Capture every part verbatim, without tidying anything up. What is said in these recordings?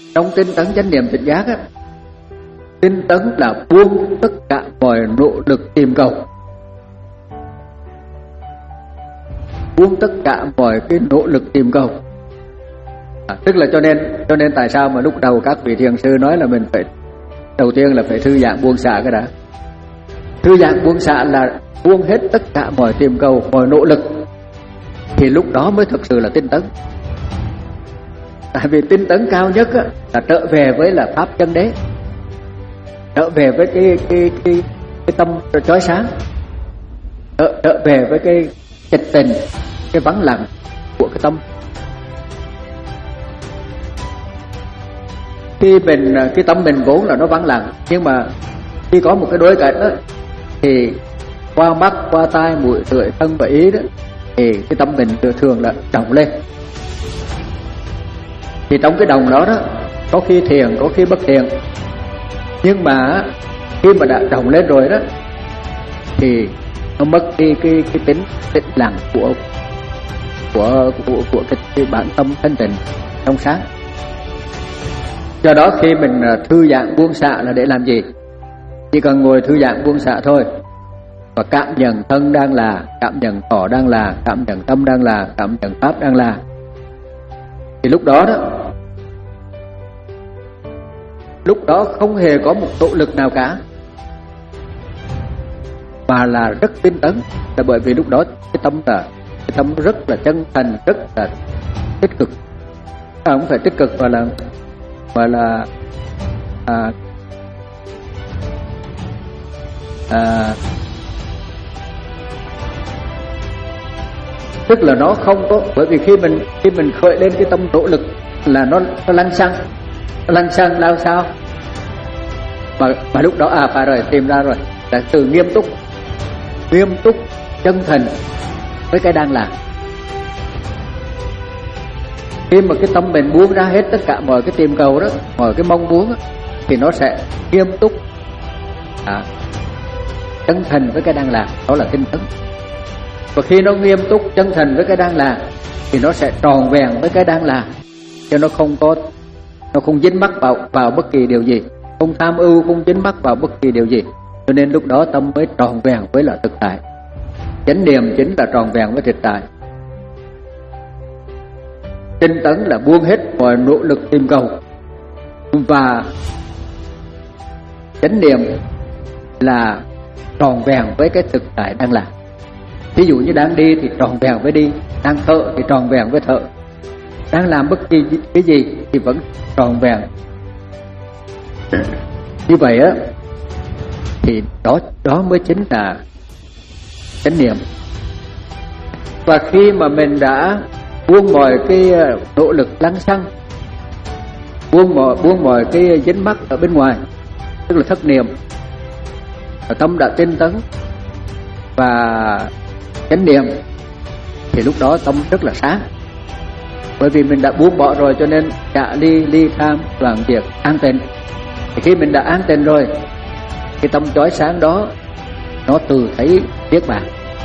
trong tinh tấn chánh niệm tỉnh giác á, tinh tấn là buông tất cả mọi nỗ lực tìm cầu, buông tất cả mọi cái nỗ lực tìm cầu. À, tức là cho nên cho nên tại sao mà lúc đầu các vị thiền sư nói là mình phải đầu tiên là phải thư giãn buông xả cái đã. Thư giãn buông xả là buông hết tất cả mọi tìm cầu, mọi nỗ lực, thì lúc đó mới thực sự là tinh tấn. Tại vì tinh tấn cao nhất á, là trở về với là pháp chân đế, trở về với cái cái cái cái tâm chói sáng, trở, trở về với cái trịch tình, cái vắng lặng của cái tâm. Khi mình cái tâm mình vốn là nó vắng lặng, nhưng mà khi có một cái đối cảnh đó, thì qua mắt, qua tai, mũi, lưỡi, thân và ý đó, thì cái tâm mình thường là trọng lên. Thì trong cái đồng đó đó, có khi thiền, có khi bất thiền, nhưng mà khi mà đã trọng lên rồi đó, thì nó mất đi cái cái tính tĩnh lặng của của của của cái, cái bản tâm thanh tịnh trong sáng. Do đó khi mình thư giãn buông xả là để làm gì? Chỉ cần ngồi thư giãn buông xả thôi, và cảm nhận thân đang là, cảm nhận thọ đang là, cảm nhận tâm đang là, cảm nhận pháp đang là, thì lúc đó đó, lúc đó không hề có một nỗ lực nào cả, mà là rất tinh tấn. Là bởi vì lúc đó cái tâm là cái tâm rất là chân thành, rất là tích cực. À, không phải tích cực mà là mà là à, à, tức là nó không có, bởi vì khi mình khi mình khởi lên cái tâm nỗ lực là nó nó lăn xăng, nó lăn xăng lao sao, mà mà lúc đó à phải rồi, tìm ra rồi, là từ nghiêm túc, nghiêm túc chân thành với cái đang làm. Khi mà cái tâm mình buông ra hết tất cả mọi cái tìm cầu đó, mọi cái mong muốn đó, thì nó sẽ nghiêm túc, à, chân thành với cái đang làm, đó là tinh tấn. Và khi nó nghiêm túc chân thành với cái đang làm thì nó sẽ tròn vẹn với cái đang làm, cho nó không có, nó không dính mắc vào vào bất kỳ điều gì, không tham ưu, không dính mắc vào bất kỳ điều gì. Cho nên lúc đó tâm mới tròn vẹn với là thực tại. Chánh niệm chính là tròn vẹn với thực tại. Tinh tấn là buông hết mọi nỗ lực tìm cầu, và chánh niệm là tròn vẹn với cái thực tại đang làm. Ví dụ như đang đi thì tròn vẹn với đi, đang thở thì tròn vẹn với thở, đang làm bất kỳ cái gì thì vẫn tròn vẹn. Như vậy á, thì đó đó mới chính là chánh niệm. Và khi mà mình đã buông mọi cái nỗ lực lăng xăng, buông mọi buông mọi cái dính mắc ở bên ngoài, tức là thất niệm, và tâm đã tinh tấn và chánh niệm, thì lúc đó tâm rất là sáng. Bởi vì mình đã buông bỏ rồi, cho nên cả ly ly tham đoạn diệt an tịnh. Thì khi mình đã an tịnh rồi, cái tâm chói sáng đó nó từ thấy niết bàn.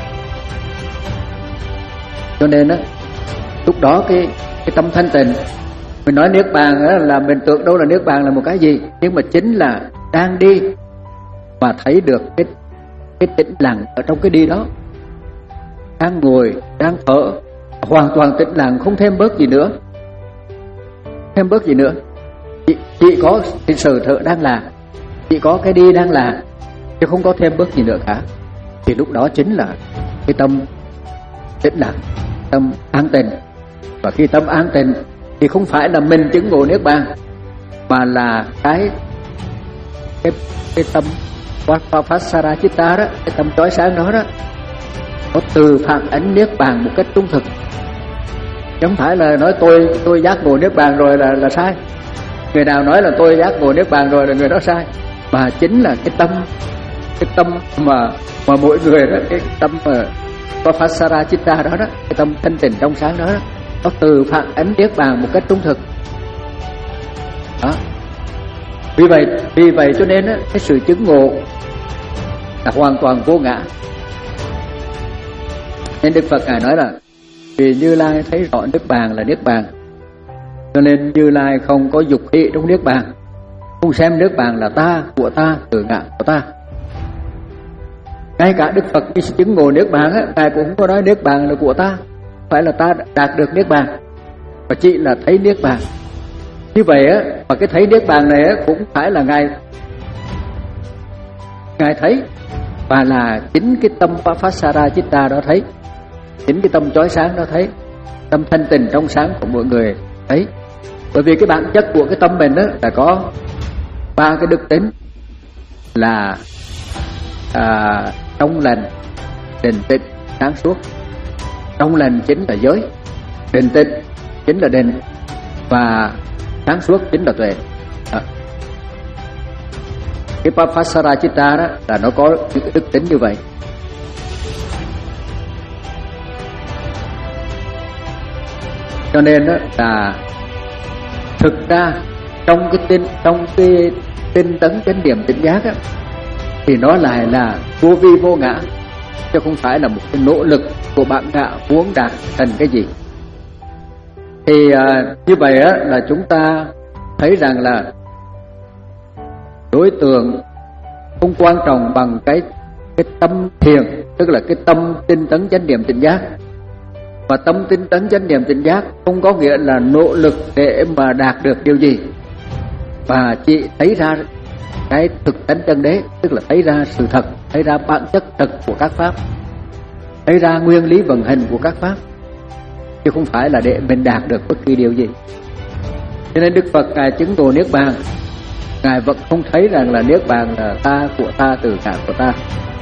Cho nên á, lúc đó cái cái tâm thanh tịnh, mình nói niết bàn á, là mình tưởng đâu là niết bàn là một cái gì, nhưng mà chính là đang đi mà thấy được cái cái tĩnh lặng ở trong cái đi đó, đang ngồi, đang thở, hoàn toàn tĩnh lặng, không thêm bớt gì nữa, thêm bớt gì nữa, chỉ, chỉ có cái sự thở đang làm, chỉ có cái đi đang làm, chứ không có thêm bớt gì nữa cả. Thì lúc đó chính là cái tâm tĩnh lặng, tâm an tịnh. Và khi tâm an tịnh thì không phải là mình chứng ngộ niết bàn, mà là cái cái cái tâm Vapasara Chitta đó, cái tâm chói sáng đó đó, nó từ phản ánh niết bàn một cách trung thực. Chẳng phải là nói tôi tôi giác ngộ niết bàn rồi là là sai. Người nào nói là tôi giác ngộ niết bàn rồi là người đó sai, mà chính là cái tâm cái tâm mà mà mỗi người đó, cái tâm mà Vapasara Chitta đó đó, cái tâm thanh tịnh trong sáng đó, đó, nó từ phản ánh niết bàn một cách trung thực. Đó. Vì vậy, vì vậy cho nên á, cái sự chứng ngộ là hoàn toàn vô ngã. Nên Đức Phật Ngài nói là vì Như Lai thấy rõ niết bàn là niết bàn, Cho nên Như Lai không có dục hỷ trong niết bàn, không xem niết bàn là ta, của ta, tự ngã của ta. Ngay cả Đức Phật khi chứng ngộ niết bàn á, ngài cũng không có nói niết bàn là của ta, phải là ta đạt được niết bàn, và chỉ là thấy niết bàn. Như vậy á, và cái thấy niết bàn này á, cũng phải là ngài ngài thấy, và là chính cái tâm Papasara Chitta đó thấy, chính cái tâm chói sáng đó thấy, tâm thanh tịnh trong sáng của mọi người thấy. Bởi vì cái bản chất của cái tâm mình đó là có ba cái đức tính là à, trong lành, định tĩnh, sáng suốt. Trong lành chính là giới, định tĩnh chính là định, và sáng suốt chính là tuệ. À. Cái Papasara Chitta đó là nó có những cái đức tính như vậy. Cho nên đó là thực ra trong cái tinh trong cái tinh tấn chánh niệm tỉnh giác á, thì nó lại là vô vi vô ngã, chứ không phải là một cái nỗ lực của bạn ngã muốn đạt thành cái gì. Thì à, như vậy á, là chúng ta thấy rằng là đối tượng không quan trọng bằng cái cái tâm thiền, tức là cái tâm tinh tấn chánh niệm tỉnh giác. Và tâm tinh tấn chánh niệm tỉnh giác không có nghĩa là nỗ lực để mà đạt được điều gì, và chỉ thấy ra cái thực tánh chân đế, tức là thấy ra sự thật, thấy ra bản chất thật của các pháp, thấy ra nguyên lý vận hành của các pháp, chứ không phải là để mình đạt được bất kỳ điều gì. Cho nên Đức Phật ngài chứng ngộ niết bàn, ngài vẫn không thấy rằng là niết bàn là ta, của ta, tự ngã của ta,